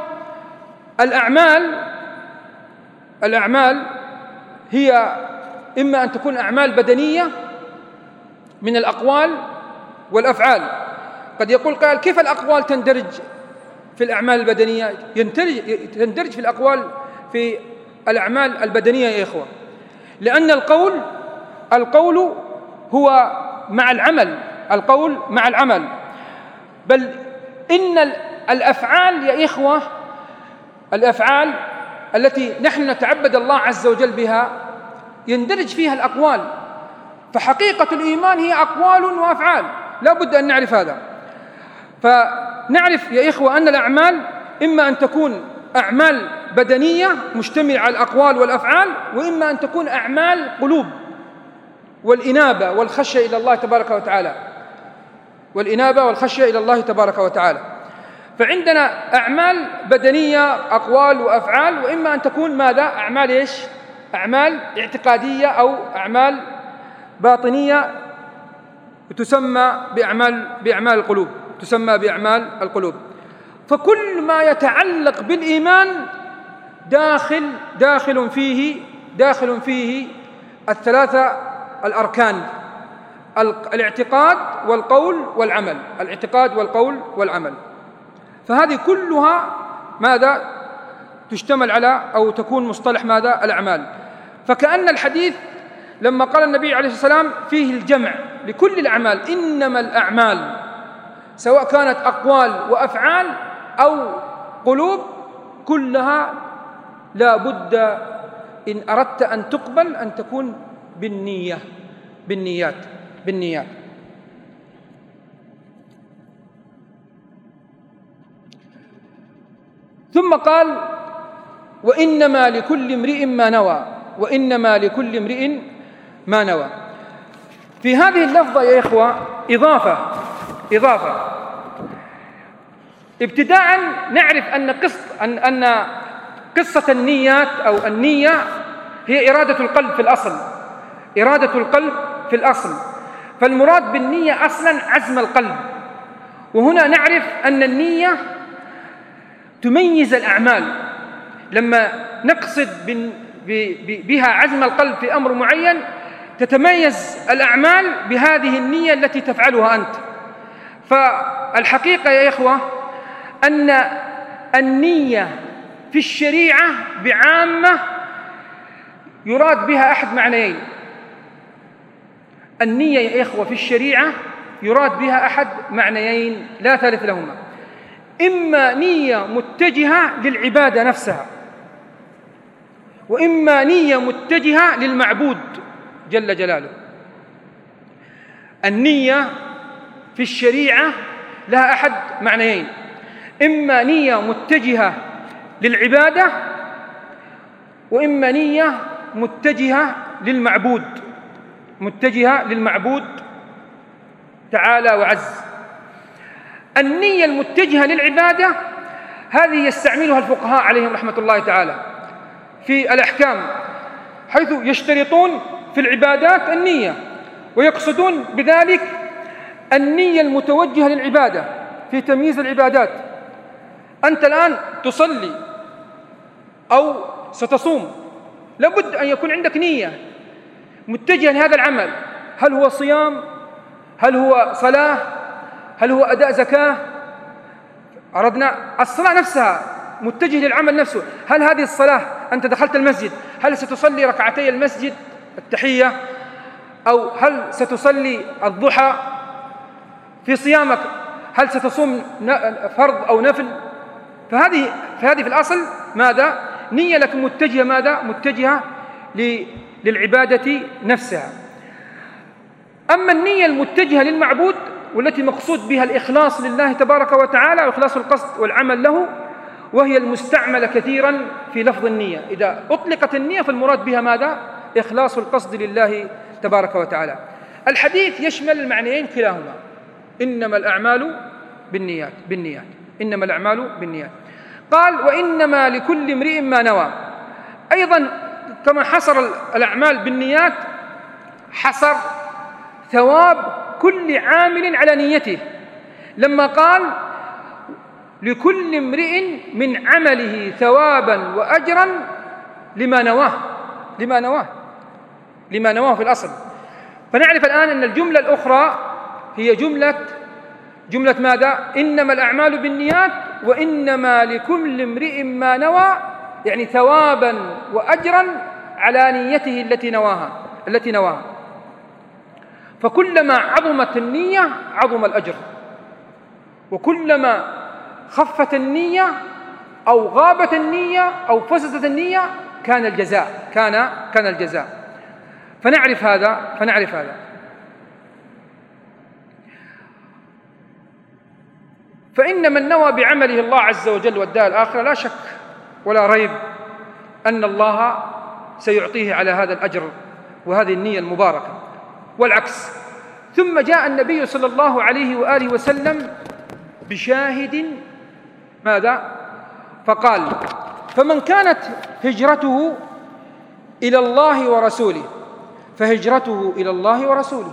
الأعمال هي إما أن تكون أعمال بدنية من الأقوال والأفعال. قد يقول قائل: كيف الأقوال تندرج في الأعمال البدنية؟ تندرج في الأقوال في الأعمال البدنية يا إخوة، لأن القول هو مع العمل. بل إن الأفعال يا إخوة، الأفعال التي نحن نتعبد الله عز وجل بها يندرج فيها الأقوال. فحقيقة الإيمان هي أقوال وأفعال، لا بد أن نعرف هذا. فنعرف يا إخوة أن الأعمال إما أن تكون أعمال بدنية مشتملة على الأقوال والأفعال، وإما أن تكون أعمال قلوب والإنابة والخشية إلى الله تبارك وتعالى. فعندنا أعمال بدنية أقوال وأفعال، وإما أن تكون ماذا؟ أعمال إيش؟ أعمال اعتقادية أو أعمال باطنية تسمى بأعمال القلوب. فكل ما يتعلق بالإيمان داخل فيه الثلاثة الأركان: الاعتقاد والقول والعمل. فهذه كلها ماذا؟ تشتمل على أو تكون مصطلح ماذا؟ الأعمال. فكأن الحديث لما قال النبي عليه الصلاة والسلام فيه الجمع لكل الأعمال. إنما الأعمال سواء كانت أقوال وأفعال أو قلوب، كلها لا بد إن أردت أن تقبل أن تكون بالنيات. ثم قال: وإنما لكل امرئ ما نوى. في هذه اللفظة يا إخوة إضافة. ابتداء نعرف أن قصة النيات أو النية هي إرادة القلب في الأصل. فالمراد بالنية أصلا عزم القلب. وهنا نعرف أن النية تميز الأعمال. لما نقصد بها عزم القلب في أمر معين، تتميز الأعمال بهذه النية التي تفعلها أنت. فالحقيقة يا إخوة أن النية في الشريعة بعامة يراد بها أحد معنيين. النية يا إخوة في الشريعة يراد بها أحد معنيين لا ثالث لهما: إما نية متجهة للعبادة نفسها، وإما نية متجهة للمعبود جل جلاله. النية في الشريعة لها أحد معنيين: إما نية متجهة للعبادة، وإما نية متجهة للمعبود متجهة للمعبود تعالى وعز. النية المتجهة للعبادة هذه يستعملها الفقهاء عليهم رحمة الله تعالى في الأحكام، حيث يشترطون في العبادات النية، ويقصدون بذلك النية المتوجهة للعبادة في تمييز العبادات. أنت الآن تصلي أو ستصوم، لابد أن يكون عندك نية متجهة لهذا العمل، هل هو صيام؟ هل هو صلاة؟ هل هو أداء زكاة؟ أردنا الصلاة نفسها متجه للعمل نفسه، هل هذه الصلاة أنت دخلت المسجد هل ستصلي ركعتي المسجد التحية، أو هل ستصلي الضحى؟ في صيامك هل ستصوم فرض أو نفل؟ فهذه في الأصل ماذا؟ نية لكن متجهة ماذا؟ متجهة للعبادة نفسها. أما النية المتجهة للمعبود والتي مقصود بها الإخلاص لله تبارك وتعالى وإخلاص القصد والعمل له، وهي المستعملة كثيرا في لفظ النية. إذا أطلقت النية فالمراد بها ماذا؟ إخلاص القصد لله تبارك وتعالى. الحديث يشمل المعنيين كلاهما، إنما الأعمال بالنيات إنما الأعمال بالنيات. قال وإنما لكل امرئ ما نوى، أيضا كما حصر الأعمال بالنيات حصر ثواب كل عامل على نيته، لما قال لكل امرئ من عمله ثوابا وأجرا لما نواه في الأصل. فنعرف الآن أن الجملة الأخرى هي جملة ماذا؟ إنما الأعمال بالنيات وإنما لكل امرئ ما نوى، يعني ثوابا وأجرا على نيته التي نواها. فكلما عظمت النية عظم الأجر، وكلما خفت النية أو غابت النية أو فسدت النية كان الجزاء. فنعرف هذا. فإن من نوى بعمله الله عز وجل والدار الآخرة لا شك ولا ريب أن الله سيعطيه على هذا الأجر وهذه النية المباركة، والعكس. ثم جاء النبي صلى الله عليه وآله وسلم بشاهد ماذا؟ فقال فمن كانت هجرته إلى الله ورسوله فهجرته إلى الله ورسوله.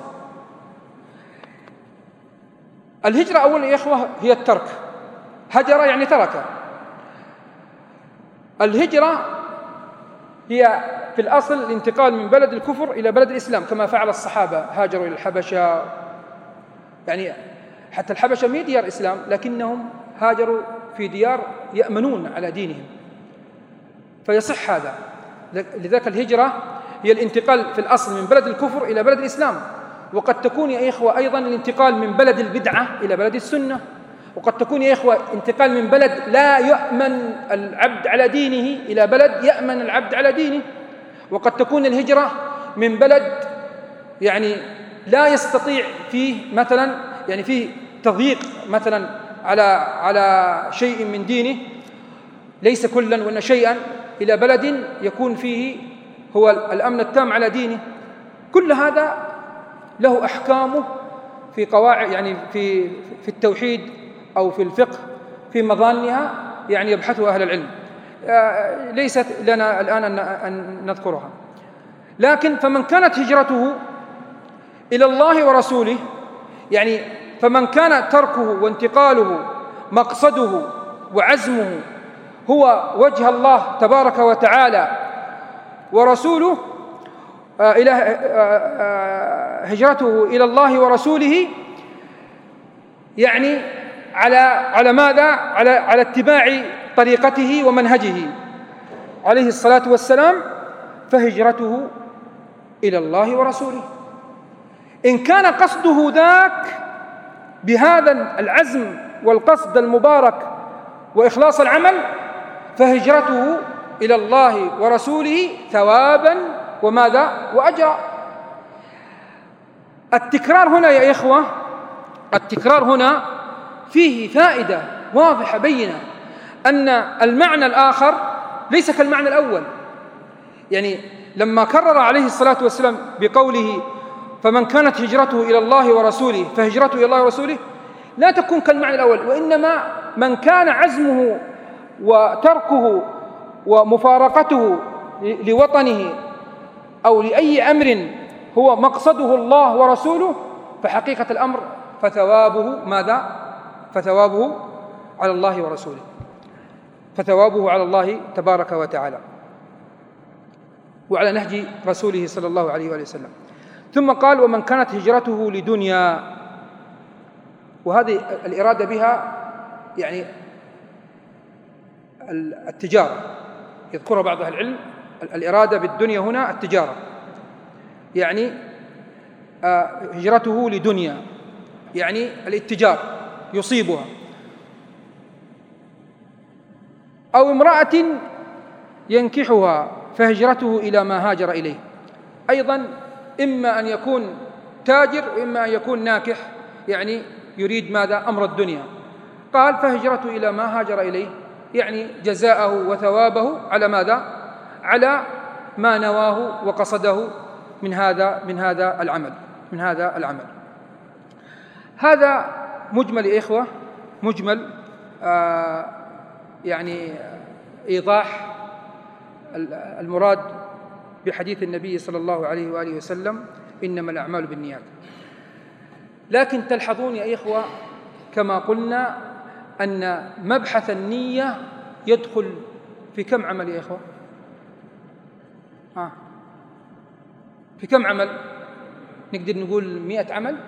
الهجرة أولا يا إخوة هي الترك، هجر يعني ترك. الهجرة هي في الأصل الانتقال من بلد الكفر إلى بلد الإسلام، كما فعل الصحابة، هاجروا إلى الحبشة، يعني حتى الحبشة ما هي ديار إسلام لكنهم هاجروا في ديار يأمنون على دينهم، فيصح هذا. لذلك الهجرة هي الانتقال في الأصل من بلد الكفر إلى بلد الإسلام، وقد تكون يا إخوة أيضا الانتقال من بلد البدعة إلى بلد السنة، وقد تكون يا إخوة انتقال من بلد لا يؤمن العبد على دينه إلى بلد يأمن العبد على دينه، وقد تكون الهجرة من بلد يعني لا يستطيع فيه مثلا يعني فيه تضييق مثلا على شيء من دينه ليس كلا وإن شيئا، إلى بلد يكون فيه هو الأمن التام على دينه. كل هذا له أحكامه في قواعد يعني في التوحيد أو في الفقه في مظانها يعني يبحثها أهل العلم، ليست لنا الآن أن نذكرها. لكن فمن كانت هجرته إلى الله ورسوله، يعني فمن كان تركه وانتقاله مقصده وعزمه هو وجه الله تبارك وتعالى ورسوله، هجرته إلى الله ورسوله يعني على ماذا؟ على اتباع طريقته ومنهجه عليه الصلاة والسلام، فهجرته إلى الله ورسوله. إن كان قصده ذاك بهذا العزم والقصد المبارك وإخلاص العمل فهجرته إلى الله ورسوله ثوابا وماذا؟ وأجرا. التكرار هنا يا إخوة، التكرار هنا فيه فائدة واضحة بينة، أن المعنى الآخر ليس كالمعنى الأول. يعني لما كرر عليه الصلاة والسلام بقوله فمن كانت هجرته إلى الله ورسوله فهجرته إلى الله ورسوله لا تكون كالمعنى الأول، وإنما من كان عزمه وتركه ومفارقته لوطنه أو لأي أمر هو مقصده الله ورسوله، فحقيقة الأمر فثوابه ماذا؟ فثوابه على الله ورسوله، فثوابه على الله تبارك وتعالى وعلى نهج رسوله صلى الله عليه وآله وسلم. ثم قال: ومن كانت هجرته لدنيا، وهذه الإرادة بها يعني التجارة، يذكرها بعض أهل العلم، الإرادة بالدنيا هنا التجارة، يعني هجرته لدنيا يعني الاتجار يصيبها، أو امرأة ينكحها فهجرته إلى ما هاجر إليه. أيضا إما أن يكون تاجر وإما أن يكون ناكح، يعني يريد ماذا؟ أمر الدنيا. قال: فهجرته إلى ما هاجر إليه، يعني جزاءه وثوابه على ماذا؟ على ما نواه وقصده من هذا العمل. هذا مجمل يا إخوة، مجمل يعني إيضاح المراد بحديث النبي صلى الله عليه وآله وسلم: إنما الأعمال بالنيات. لكن تلحظون يا إخوة كما قلنا أن مبحث النية يدخل في كم عمل يا إخوة؟ في كم عمل؟ نقدر نقول 100 عمل.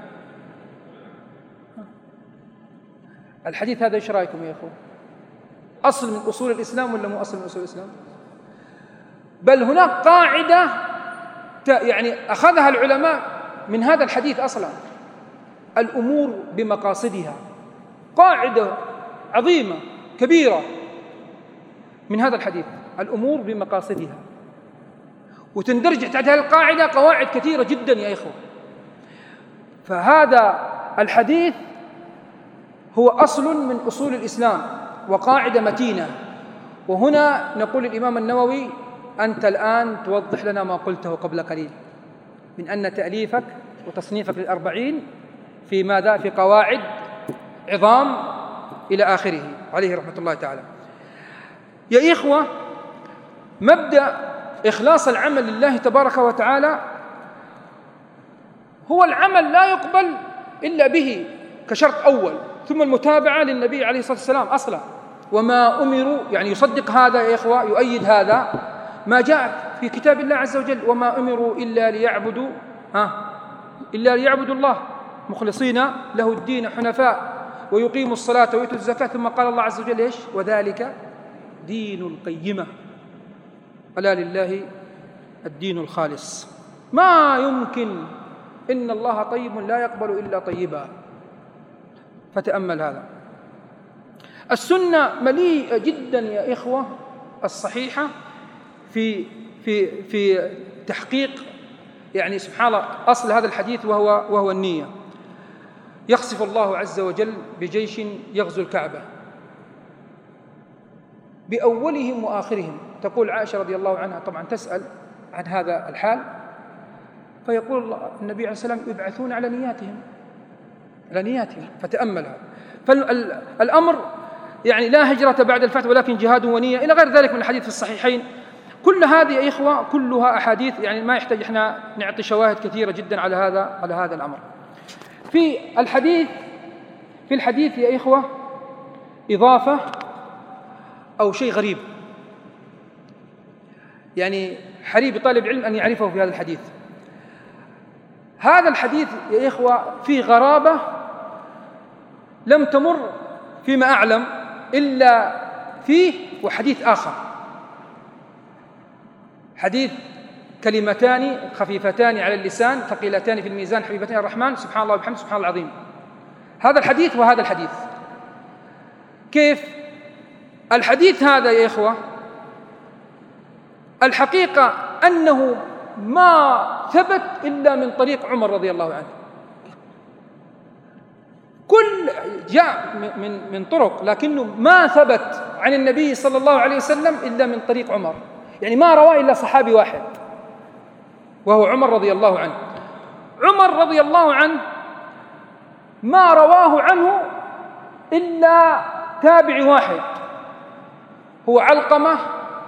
الحديث هذا ايش رايكم يا إخوة؟ أصل من أصول الإسلام ولا مو أصل من أصول الإسلام؟ بل هناك قاعدة يعني أخذها العلماء من هذا الحديث أصلا: الأمور بمقاصدها. قاعدة عظيمة كبيرة من هذا الحديث، الأمور بمقاصدها، وتندرج تحت هذه القاعدة قواعد كثيرة جدا يا إخوة. فهذا الحديث هو أصل من أصول الإسلام وقاعدة متينة. وهنا نقول الإمام النووي: أنت الآن توضح لنا ما قلته قبل قليل من أن تأليفك وتصنيفك لل40 في ماذا؟ في قواعد عظام إلى آخره عليه رحمة الله تعالى. يا إخوة، مبدأ إخلاص العمل لله تبارك وتعالى هو العمل لا يقبل إلا به كشرط أول، ثم المتابعة للنبي عليه الصلاة والسلام أصلا. وما أمروا، يعني يصدق هذا يا إخوة، يؤيد هذا ما جاء في كتاب الله عز وجل: وما أمروا إلا ليعبدوا الله مخلصين له الدين حنفاء ويقيموا الصلاة ويؤتوا الزكاة. ثم قال الله عز وجل: إيش؟ وذلك دين القيمة، ألا لله الدين الخالص. ما يمكن، إن الله طيب لا يقبل إلا طيبا. فتأمل هذا. السنة مليئة جدا يا إخوة الصحيحة في تحقيق يعني سبحان الله أصل هذا الحديث، وهو النية. يخسف الله عز وجل بجيش يغزو الكعبة بأولهم وآخرهم. تقول عائشة رضي الله عنها طبعا تسأل عن هذا الحال، فيقول النبي عليه الصلاة والسلام: يبعثون على نياتهم. فتأملها. فالأمر يعني لا هجرة بعد الفتح ولكن جهاد ونية إلى غير ذلك من الحديث في الصحيحين. كل هذه يا إخوة كلها أحاديث، يعني ما يحتاج إحنا نعطي شواهد كثيرة جدا على هذا الأمر. في الحديث يا إخوة إضافة أو شيء غريب، يعني حري بطالب علم أن يعرفه في هذا الحديث. هذا الحديث يا إخوة فيه غرابة لم تمر فيما أعلم إلا فيه وحديث آخر، حديث كلمتان خفيفتان على اللسان ثقيلتان في الميزان حبيبتان الرحمن، سبحان الله وبحمده سبحان الله العظيم. هذا الحديث وهذا الحديث. كيف؟ الحديث هذا يا إخوة الحقيقة أنه ما ثبت إلا من طريق عمر رضي الله عنه. كل جاء من طرق، لكنه ما ثبت عن النبي صلى الله عليه وسلم إلا من طريق عمر، يعني ما رواه إلا صحابي واحد وهو عمر رضي الله عنه. عمر رضي الله عنه ما رواه عنه إلا تابع واحد، هو علقمة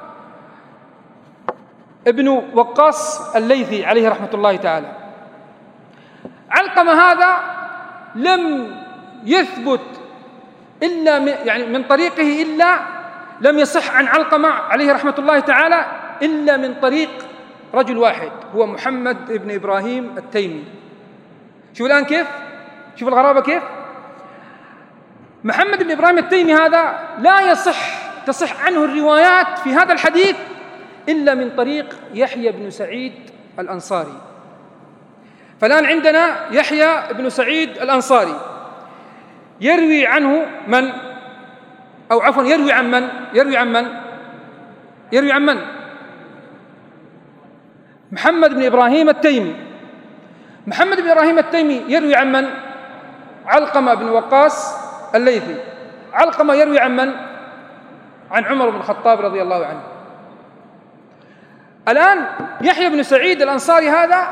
ابن وقاص الليثي عليه رحمة الله تعالى. علقمة هذا لم يثبت إلا من طريقه، إلا لم يصح عن علقمة عليه رحمة الله تعالى إلا من طريق رجل واحد، هو محمد بن إبراهيم التيمي. شوف الآن كيف، شوف الغرابة كيف. محمد بن إبراهيم التيمي هذا لا تصح عنه الروايات في هذا الحديث إلا من طريق يحيى بن سعيد الأنصاري. فالآن عندنا يحيى بن سعيد الأنصاري يروي عنه من؟ أو عفوا يروي عن من؟ يروي عن من؟ محمد بن إبراهيم التيمي. محمد بن إبراهيم التيمي يروي عن من؟ علقمة بن وقاص الليثي. علقمة يروي عن من؟ عن عمر بن الخطاب رضي الله عنه. الآن يحيى بن سعيد الأنصاري هذا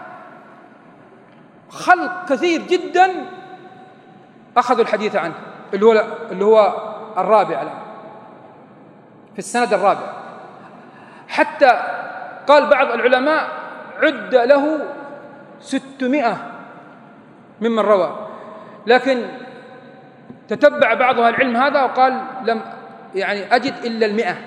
خلق كثير جدا أخذوا الحديث عنه، اللي هو الرابع الآن في السند الرابع، حتى قال بعض العلماء عد له 600 ممن روى، لكن تتبع بعض أهل العلم هذا وقال لم أجد إلا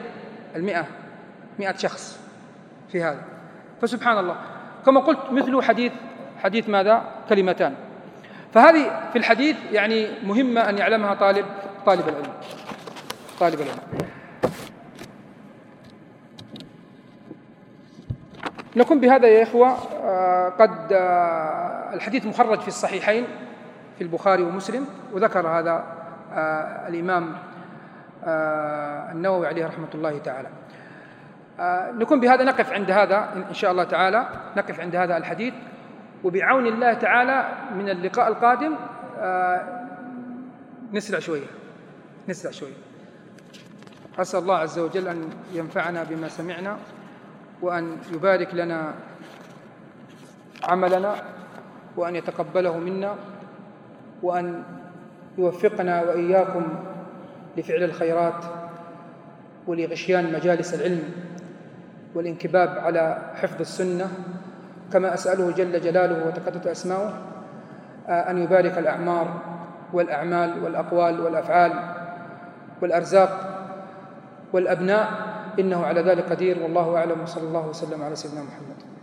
100 شخص في هذا. فسبحان الله، كما قلت مثل حديث ماذا؟ كلمتان. فهذه في الحديث مهمة أن يعلمها طالب العلم. نكون بهذا يا إخوة قد الحديث مخرج في الصحيحين في البخاري ومسلم، وذكر هذا الإمام النووي عليه رحمة الله تعالى. نكون بهذا نقف عند هذا إن شاء الله تعالى، نقف عند هذا الحديث، وبعون الله تعالى من اللقاء القادم نسرع شوية. أسأل الله عز وجل أن ينفعنا بما سمعنا، وأن يبارك لنا عملنا، وأن يتقبله منا، وأن يوفقنا وإياكم لفعل الخيرات ولغشيان مجالس العلم والانكباب على حفظ السنة، كما أسأله جل جلاله وتقدست أسماؤه أن يبارك الأعمار والأعمال والأقوال والأفعال والأرزاق والأبناء، إنه على ذلك قدير، والله أعلم، وصلى الله وسلم على سيدنا محمد.